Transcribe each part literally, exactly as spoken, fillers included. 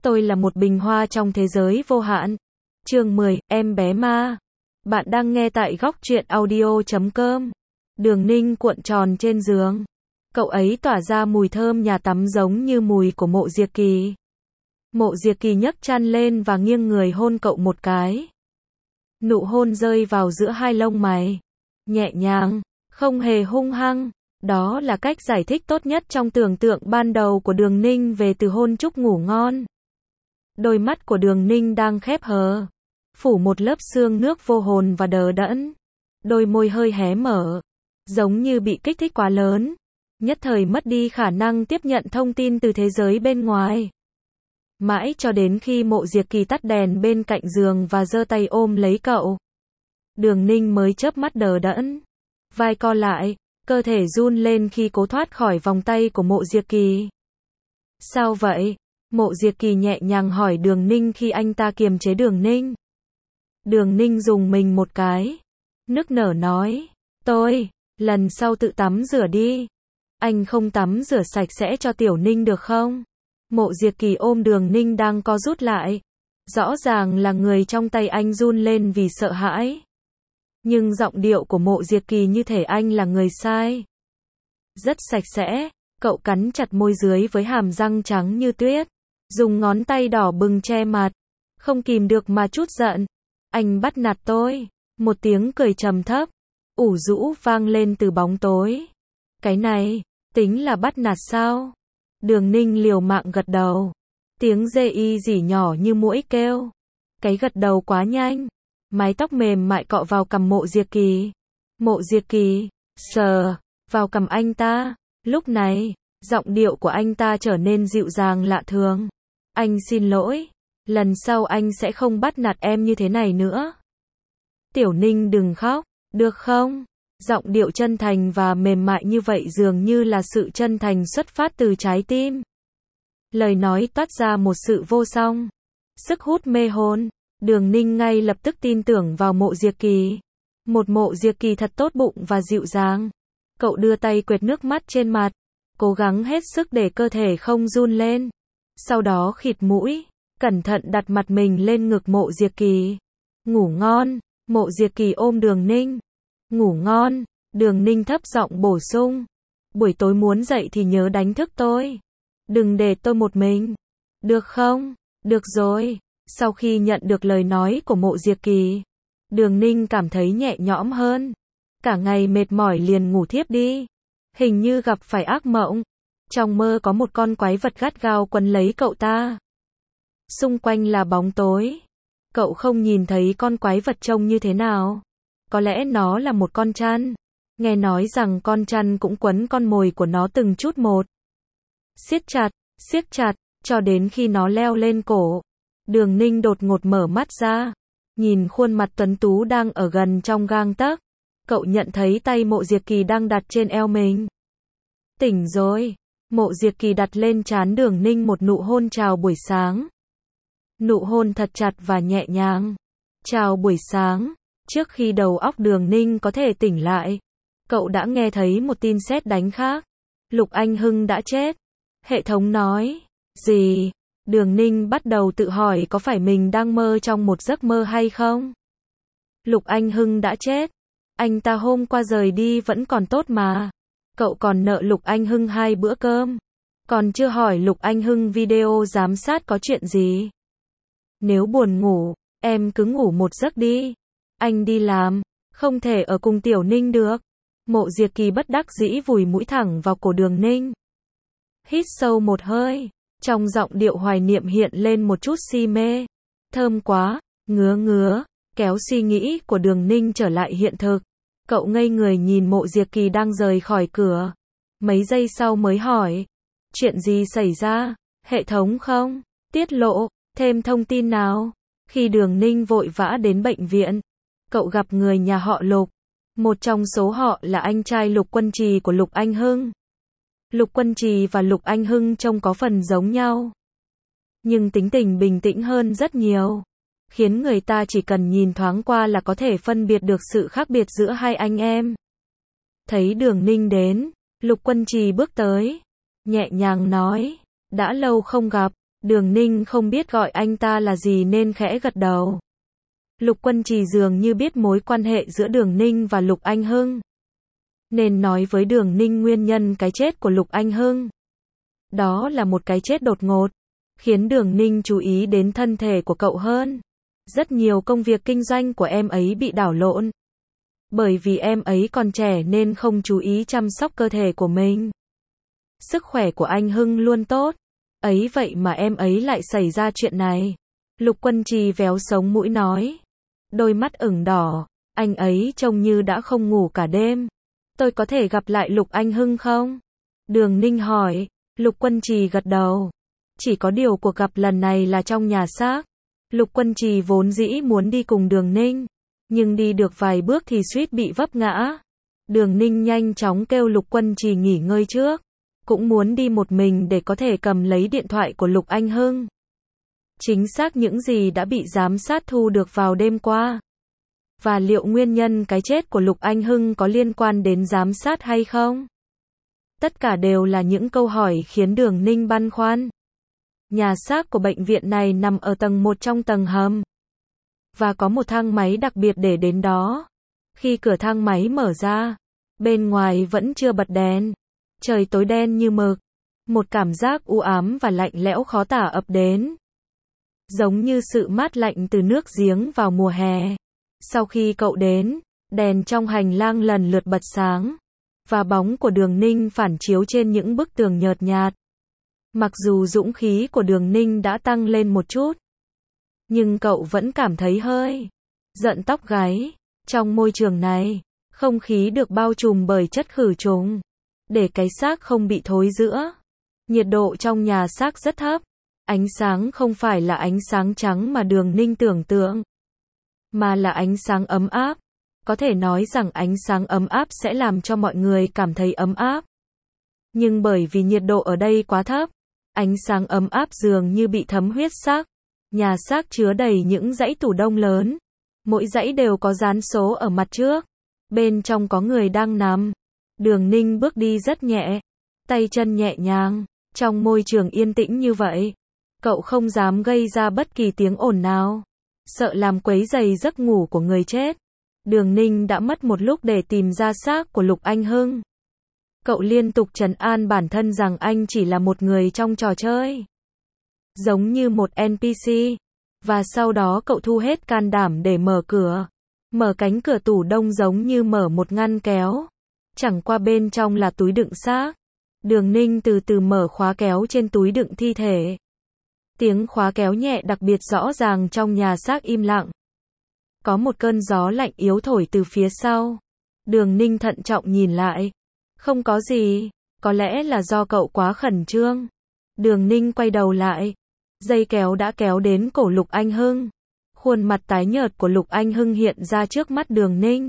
Tôi là một bình hoa trong thế giới vô hạn. Chương mười, em bé ma. Bạn đang nghe tại góc truyện audio chấm com. Đường Ninh cuộn tròn trên giường. Cậu ấy tỏa ra mùi thơm nhà tắm giống như mùi của Mộ Diệp Kỳ. Mộ Diệp Kỳ nhấc chăn lên và nghiêng người hôn cậu một cái. Nụ hôn rơi vào giữa hai lông mày. Nhẹ nhàng, không hề hung hăng. Đó là cách giải thích tốt nhất trong tưởng tượng ban đầu của Đường Ninh về từ hôn chúc ngủ ngon. Đôi mắt của Đường Ninh đang khép hờ, phủ một lớp sương nước vô hồn và đờ đẫn. Đôi môi hơi hé mở, giống như bị kích thích quá lớn, nhất thời mất đi khả năng tiếp nhận thông tin từ thế giới bên ngoài. Mãi cho đến khi Mộ Diệp Kỳ tắt đèn bên cạnh giường và giơ tay ôm lấy cậu, Đường Ninh mới chớp mắt đờ đẫn, vai co lại, cơ thể run lên khi cố thoát khỏi vòng tay của Mộ Diệp Kỳ. Sao vậy? Mộ Diệp Kỳ nhẹ nhàng hỏi Đường Ninh khi anh ta kiềm chế Đường Ninh. Đường Ninh dùng mình một cái, nức nở nói, tôi, lần sau tự tắm rửa đi. Anh không tắm rửa sạch sẽ cho Tiểu Ninh được không? Mộ Diệp Kỳ ôm Đường Ninh đang co rút lại. Rõ ràng là người trong tay anh run lên vì sợ hãi. Nhưng giọng điệu của Mộ Diệp Kỳ như thể anh là người sai. Rất sạch sẽ, cậu cắn chặt môi dưới với hàm răng trắng như tuyết. Dùng ngón tay đỏ bừng che mặt. Không kìm được mà chút giận. Anh bắt nạt tôi. Một tiếng cười trầm thấp, ủ rũ vang lên từ bóng tối. Cái này, tính là bắt nạt sao? Đường Ninh liều mạng gật đầu. Tiếng dê y rỉ nhỏ như muỗi kêu. Cái gật đầu quá nhanh. Mái tóc mềm mại cọ vào cằm Mộ Diệp Kỳ. Mộ Diệp Kỳ sờ vào cằm anh ta. Lúc này, giọng điệu của anh ta trở nên dịu dàng lạ thường. Anh xin lỗi. Lần sau anh sẽ không bắt nạt em như thế này nữa. Tiểu Ninh đừng khóc, được không? Giọng điệu chân thành và mềm mại như vậy dường như là sự chân thành xuất phát từ trái tim. Lời nói toát ra một sự vô song. Sức hút mê hồn. Đường Ninh ngay lập tức tin tưởng vào Mộ Diệp Kỳ. Một Mộ Diệp Kỳ thật tốt bụng và dịu dàng. Cậu đưa tay quệt nước mắt trên mặt, cố gắng hết sức để cơ thể không run lên. Sau đó khịt mũi, cẩn thận đặt mặt mình lên ngực Mộ Diệp Kỳ. Ngủ ngon. Mộ Diệp Kỳ ôm Đường Ninh. Ngủ ngon. Đường Ninh thấp giọng bổ sung. Buổi tối muốn dậy thì nhớ đánh thức tôi. Đừng để tôi một mình. Được không? Được rồi. Sau khi nhận được lời nói của Mộ Diệp Kỳ, Đường Ninh cảm thấy nhẹ nhõm hơn. Cả ngày mệt mỏi liền ngủ thiếp đi. Hình như gặp phải ác mộng. Trong mơ có một con quái vật gắt gao quấn lấy cậu ta. Xung quanh là bóng tối. Cậu không nhìn thấy con quái vật trông như thế nào. Có lẽ nó là một con chăn. Nghe nói rằng con chăn cũng quấn con mồi của nó từng chút một. Siết chặt, siết chặt, cho đến khi nó leo lên cổ. Đường Ninh đột ngột mở mắt ra. Nhìn khuôn mặt tuấn tú đang ở gần trong gang tấc. Cậu nhận thấy tay Mộ Diệp Kỳ đang đặt trên eo mình. Tỉnh rồi. Mộ Diệp Kỳ đặt lên trán Đường Ninh một nụ hôn chào buổi sáng. Nụ hôn thật chặt và nhẹ nhàng. Chào buổi sáng. Trước khi đầu óc Đường Ninh có thể tỉnh lại, cậu đã nghe thấy một tin sét đánh khác. Lục Anh Hưng đã chết. Hệ thống nói. Gì? Đường Ninh bắt đầu tự hỏi có phải mình đang mơ trong một giấc mơ hay không? Lục Anh Hưng đã chết. Anh ta hôm qua rời đi vẫn còn tốt mà. Cậu còn nợ Lục Anh Hưng hai bữa cơm. Còn chưa hỏi Lục Anh Hưng video giám sát có chuyện gì. Nếu buồn ngủ, em cứ ngủ một giấc đi. Anh đi làm, không thể ở cùng Tiểu Ninh được. Mộ Diệp Kỳ bất đắc dĩ vùi mũi thẳng vào cổ Đường Ninh. Hít sâu một hơi, trong giọng điệu hoài niệm hiện lên một chút si mê. Thơm quá, ngứa ngứa, kéo suy nghĩ của Đường Ninh trở lại hiện thực. Cậu ngây người nhìn Mộ Diệp Kỳ đang rời khỏi cửa. Mấy giây sau mới hỏi. Chuyện gì xảy ra? Hệ thống không tiết lộ thêm thông tin nào? Khi Đường Ninh vội vã đến bệnh viện, cậu gặp người nhà họ Lục. Một trong số họ là anh trai Lục Quân Trì của Lục Anh Hưng. Lục Quân Trì và Lục Anh Hưng trông có phần giống nhau, nhưng tính tình bình tĩnh hơn rất nhiều, khiến người ta chỉ cần nhìn thoáng qua là có thể phân biệt được sự khác biệt giữa hai anh em. Thấy Đường Ninh đến, Lục Quân Trì bước tới, nhẹ nhàng nói, đã lâu không gặp. Đường Ninh không biết gọi anh ta là gì nên khẽ gật đầu. Lục Quân Trì dường như biết mối quan hệ giữa Đường Ninh và Lục Anh Hưng, nên nói với Đường Ninh nguyên nhân cái chết của Lục Anh Hưng. Đó là một cái chết đột ngột, khiến Đường Ninh chú ý đến thân thể của cậu hơn. Rất nhiều công việc kinh doanh của em ấy bị đảo lộn. Bởi vì em ấy còn trẻ nên không chú ý chăm sóc cơ thể của mình. Sức khỏe của anh Hưng luôn tốt. Ấy vậy mà em ấy lại xảy ra chuyện này. Lục Quân Trì véo sống mũi nói. Đôi mắt ửng đỏ, anh ấy trông như đã không ngủ cả đêm. Tôi có thể gặp lại Lục Anh Hưng không? Đường Ninh hỏi. Lục Quân Trì gật đầu. Chỉ có điều cuộc gặp lần này là trong nhà xác. Lục Quân Trì vốn dĩ muốn đi cùng Đường Ninh, nhưng đi được vài bước thì suýt bị vấp ngã. Đường Ninh nhanh chóng kêu Lục Quân Trì nghỉ ngơi trước, cũng muốn đi một mình để có thể cầm lấy điện thoại của Lục Anh Hưng. Chính xác những gì đã bị giám sát thu được vào đêm qua. Và liệu nguyên nhân cái chết của Lục Anh Hưng có liên quan đến giám sát hay không? Tất cả đều là những câu hỏi khiến Đường Ninh băn khoăn. Nhà xác của bệnh viện này nằm ở tầng một trong tầng hầm. Và có một thang máy đặc biệt để đến đó. Khi cửa thang máy mở ra, bên ngoài vẫn chưa bật đèn. Trời tối đen như mực. Một cảm giác u ám và lạnh lẽo khó tả ập đến. Giống như sự mát lạnh từ nước giếng vào mùa hè. Sau khi cậu đến, đèn trong hành lang lần lượt bật sáng. Và bóng của Đường Ninh phản chiếu trên những bức tường nhợt nhạt. Mặc dù dũng khí của Đường Ninh đã tăng lên một chút, nhưng cậu vẫn cảm thấy hơi giận tóc gáy. Trong môi trường này, không khí được bao trùm bởi chất khử trùng, để cái xác không bị thối rữa. Nhiệt độ trong nhà xác rất thấp. Ánh sáng không phải là ánh sáng trắng mà Đường Ninh tưởng tượng, mà là ánh sáng ấm áp. Có thể nói rằng ánh sáng ấm áp sẽ làm cho mọi người cảm thấy ấm áp. Nhưng bởi vì nhiệt độ ở đây quá thấp, ánh sáng ấm áp dường như bị thấm huyết xác. Nhà xác chứa đầy những dãy tủ đông lớn. Mỗi dãy đều có dán số ở mặt trước. Bên trong có người đang nằm. Đường Ninh bước đi rất nhẹ, tay chân nhẹ nhàng. Trong môi trường yên tĩnh như vậy, cậu không dám gây ra bất kỳ tiếng ồn nào, sợ làm quấy rầy giấc ngủ của người chết. Đường Ninh đã mất một lúc để tìm ra xác của Lục Anh Hưng. Cậu liên tục trấn an bản thân rằng anh chỉ là một người trong trò chơi, giống như một en pê xê. Và sau đó cậu thu hết can đảm để mở cửa. Mở cánh cửa tủ đông giống như mở một ngăn kéo. Chẳng qua bên trong là túi đựng xác. Đường Ninh từ từ mở khóa kéo trên túi đựng thi thể. Tiếng khóa kéo nhẹ đặc biệt rõ ràng trong nhà xác im lặng. Có một cơn gió lạnh yếu thổi từ phía sau. Đường Ninh thận trọng nhìn lại. Không có gì, có lẽ là do cậu quá khẩn trương. Đường Ninh quay đầu lại. Dây kéo đã kéo đến cổ Lục Anh Hưng. Khuôn mặt tái nhợt của Lục Anh Hưng hiện ra trước mắt Đường Ninh.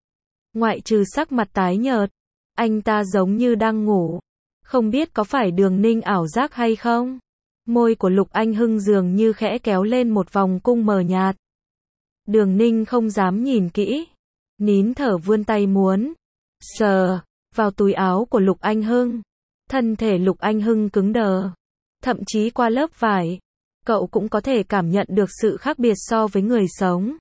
Ngoại trừ sắc mặt tái nhợt, anh ta giống như đang ngủ. Không biết có phải Đường Ninh ảo giác hay không? Môi của Lục Anh Hưng dường như khẽ kéo lên một vòng cung mờ nhạt. Đường Ninh không dám nhìn kỹ. Nín thở vươn tay muốn sờ vào túi áo của Lục Anh Hưng. Thân thể Lục Anh Hưng cứng đờ. Thậm chí qua lớp vải, cậu cũng có thể cảm nhận được sự khác biệt so với người sống.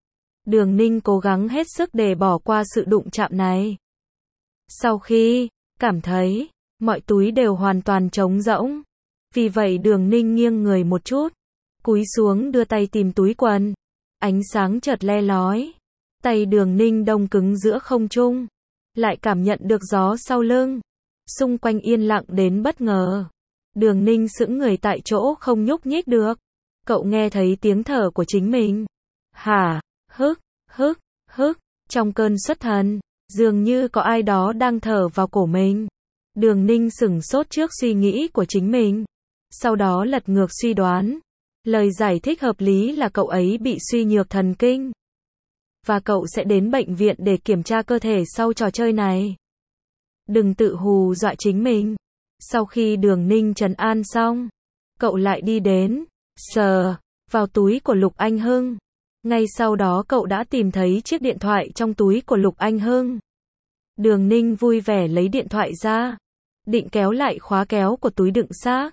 Đường Ninh cố gắng hết sức để bỏ qua sự đụng chạm này. Sau khi cảm thấy mọi túi đều hoàn toàn trống rỗng, vì vậy Đường Ninh nghiêng người một chút, cúi xuống đưa tay tìm túi quần. Ánh sáng chợt le lói. Tay Đường Ninh đông cứng giữa không trung, lại cảm nhận được gió sau lưng. Xung quanh yên lặng đến bất ngờ. Đường Ninh sững người tại chỗ không nhúc nhích được. Cậu nghe thấy tiếng thở của chính mình. Hả, hức, hức, hức. Trong cơn xuất thần, dường như có ai đó đang thở vào cổ mình. Đường Ninh sửng sốt trước suy nghĩ của chính mình. Sau đó lật ngược suy đoán. Lời giải thích hợp lý là cậu ấy bị suy nhược thần kinh. Và cậu sẽ đến bệnh viện để kiểm tra cơ thể sau trò chơi này. Đừng tự hù dọa chính mình. Sau khi Đường Ninh trấn an xong, cậu lại đi đến, sờ vào túi của Lục Anh Hưng. Ngay sau đó cậu đã tìm thấy chiếc điện thoại trong túi của Lục Anh Hưng. Đường Ninh vui vẻ lấy điện thoại ra, định kéo lại khóa kéo của túi đựng xác.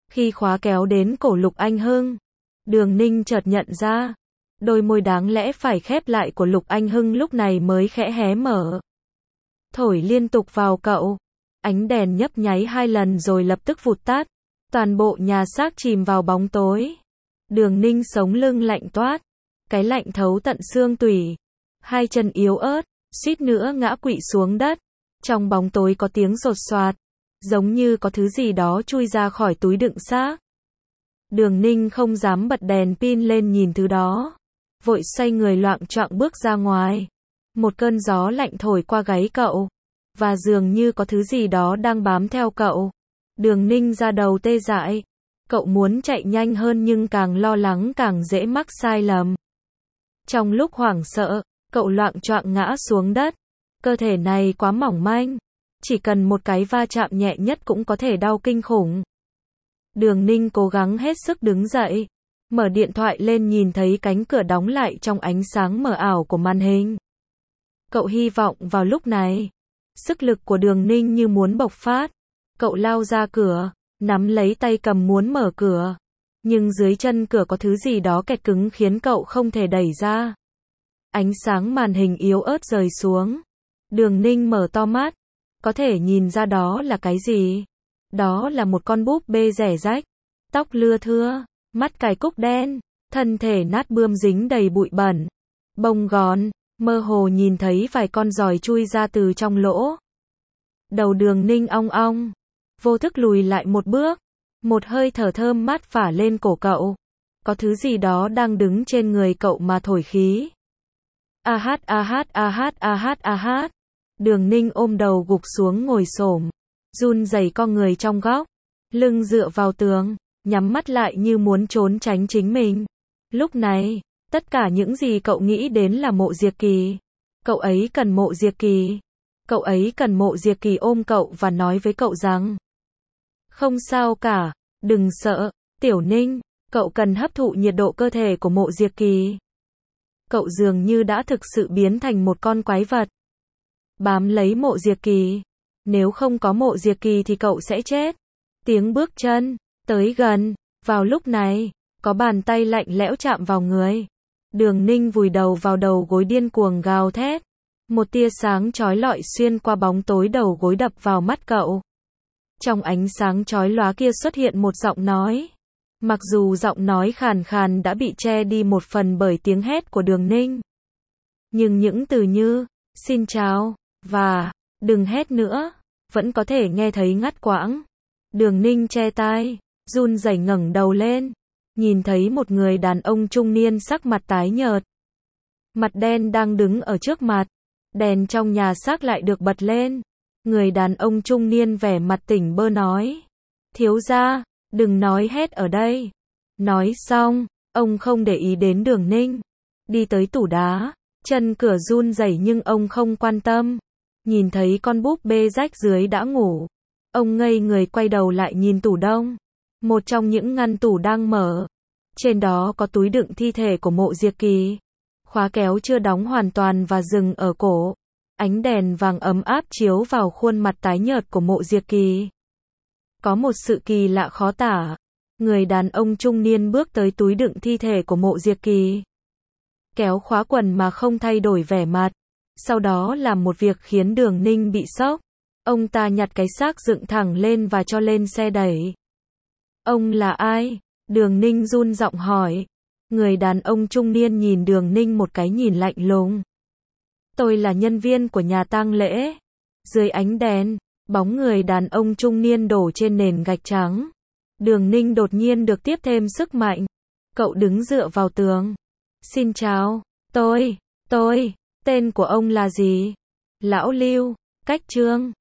Khi khóa kéo đến cổ Lục Anh Hưng, Đường Ninh chợt nhận ra, đôi môi đáng lẽ phải khép lại của Lục Anh Hưng lúc này mới khẽ hé mở. Thổi liên tục vào cậu. Ánh đèn nhấp nháy hai lần rồi lập tức vụt tắt. Toàn bộ nhà xác chìm vào bóng tối. Đường Ninh sống lưng lạnh toát. Cái lạnh thấu tận xương tủy. Hai chân yếu ớt, suýt nữa ngã quỵ xuống đất. Trong bóng tối có tiếng sột soạt, giống như có thứ gì đó chui ra khỏi túi đựng xác. Đường Ninh không dám bật đèn pin lên nhìn thứ đó. Vội xoay người loạng choạng bước ra ngoài. Một cơn gió lạnh thổi qua gáy cậu. Và dường như có thứ gì đó đang bám theo cậu. Đường Ninh ra đầu tê dại. Cậu muốn chạy nhanh hơn nhưng càng lo lắng càng dễ mắc sai lầm. Trong lúc hoảng sợ, cậu loạng choạng ngã xuống đất. Cơ thể này quá mỏng manh. Chỉ cần một cái va chạm nhẹ nhất cũng có thể đau kinh khủng. Đường Ninh cố gắng hết sức đứng dậy. Mở điện thoại lên nhìn thấy cánh cửa đóng lại trong ánh sáng mờ ảo của màn hình. Cậu hy vọng vào lúc này. Sức lực của Đường Ninh như muốn bộc phát. Cậu lao ra cửa, nắm lấy tay cầm muốn mở cửa. Nhưng dưới chân cửa có thứ gì đó kẹt cứng khiến cậu không thể đẩy ra. Ánh sáng màn hình yếu ớt rơi xuống. Đường Ninh mở to mắt. Có thể nhìn ra đó là cái gì? Đó là một con búp bê rẻ rách. Tóc lưa thưa, mắt cài cúc đen, thân thể nát bươm dính đầy bụi bẩn. Bông gòn, mơ hồ nhìn thấy vài con giòi chui ra từ trong lỗ. Đầu Đường Ninh ong ong. Vô thức lùi lại một bước. Một hơi thở thơm mát phả lên cổ cậu. Có thứ gì đó đang đứng trên người cậu mà thổi khí. A hát a hát a hát a hát a hát. Đường Ninh ôm đầu gục xuống ngồi xổm, run rẩy co người trong góc, lưng dựa vào tường, nhắm mắt lại như muốn trốn tránh chính mình. Lúc này, tất cả những gì cậu nghĩ đến là Mộ Diệp Kỳ. Cậu ấy cần Mộ Diệp Kỳ. Cậu ấy cần Mộ Diệp Kỳ ôm cậu và nói với cậu rằng không sao cả, đừng sợ, Tiểu Ninh, cậu cần hấp thụ nhiệt độ cơ thể của Mộ Diệp Kỳ. Cậu dường như đã thực sự biến thành một con quái vật. Bám lấy Mộ Diệp Kỳ. Nếu không có Mộ Diệp Kỳ thì cậu sẽ chết. Tiếng bước chân tới gần. Vào lúc này, có bàn tay lạnh lẽo chạm vào người. Đường Ninh vùi đầu vào đầu gối điên cuồng gào thét. Một tia sáng chói lọi xuyên qua bóng tối đầu gối đập vào mắt cậu. Trong ánh sáng chói lóa kia xuất hiện một giọng nói. Mặc dù giọng nói khàn khàn đã bị che đi một phần bởi tiếng hét của Đường Ninh. Nhưng những từ như xin chào và đừng hét nữa vẫn có thể nghe thấy ngắt quãng. Đường Ninh che tai, run rẩy ngẩng đầu lên, nhìn thấy một người đàn ông trung niên sắc mặt tái nhợt, mặt đen đang đứng ở trước mặt. Đèn trong nhà xác lại được bật lên. Người đàn ông trung niên vẻ mặt tỉnh bơ nói: thiếu gia, đừng nói hét ở đây. Nói xong, ông không để ý đến Đường Ninh, đi tới tủ đá. Chân cửa run rẩy nhưng ông không quan tâm. Nhìn thấy con búp bê rách dưới đã ngủ. Ông ngây người quay đầu lại nhìn tủ đông. Một trong những ngăn tủ đang mở. Trên đó có túi đựng thi thể của Mộ Diệp Kỳ. Khóa kéo chưa đóng hoàn toàn và dừng ở cổ. Ánh đèn vàng ấm áp chiếu vào khuôn mặt tái nhợt của Mộ Diệp Kỳ. Có một sự kỳ lạ khó tả. Người đàn ông trung niên bước tới túi đựng thi thể của Mộ Diệp Kỳ. Kéo khóa quần mà không thay đổi vẻ mặt. Sau đó làm một việc khiến Đường Ninh bị sốc. Ông ta nhặt cái xác dựng thẳng lên và cho lên xe đẩy. Ông là ai? Đường Ninh run giọng hỏi. Người đàn ông trung niên nhìn Đường Ninh một cái nhìn lạnh lùng. Tôi là nhân viên của nhà tang lễ. Dưới ánh đèn, bóng người đàn ông trung niên đổ trên nền gạch trắng. Đường Ninh đột nhiên được tiếp thêm sức mạnh. Cậu đứng dựa vào tường. Xin chào, tôi, tôi, tên của ông là gì? Lão Lưu, Cách Trương.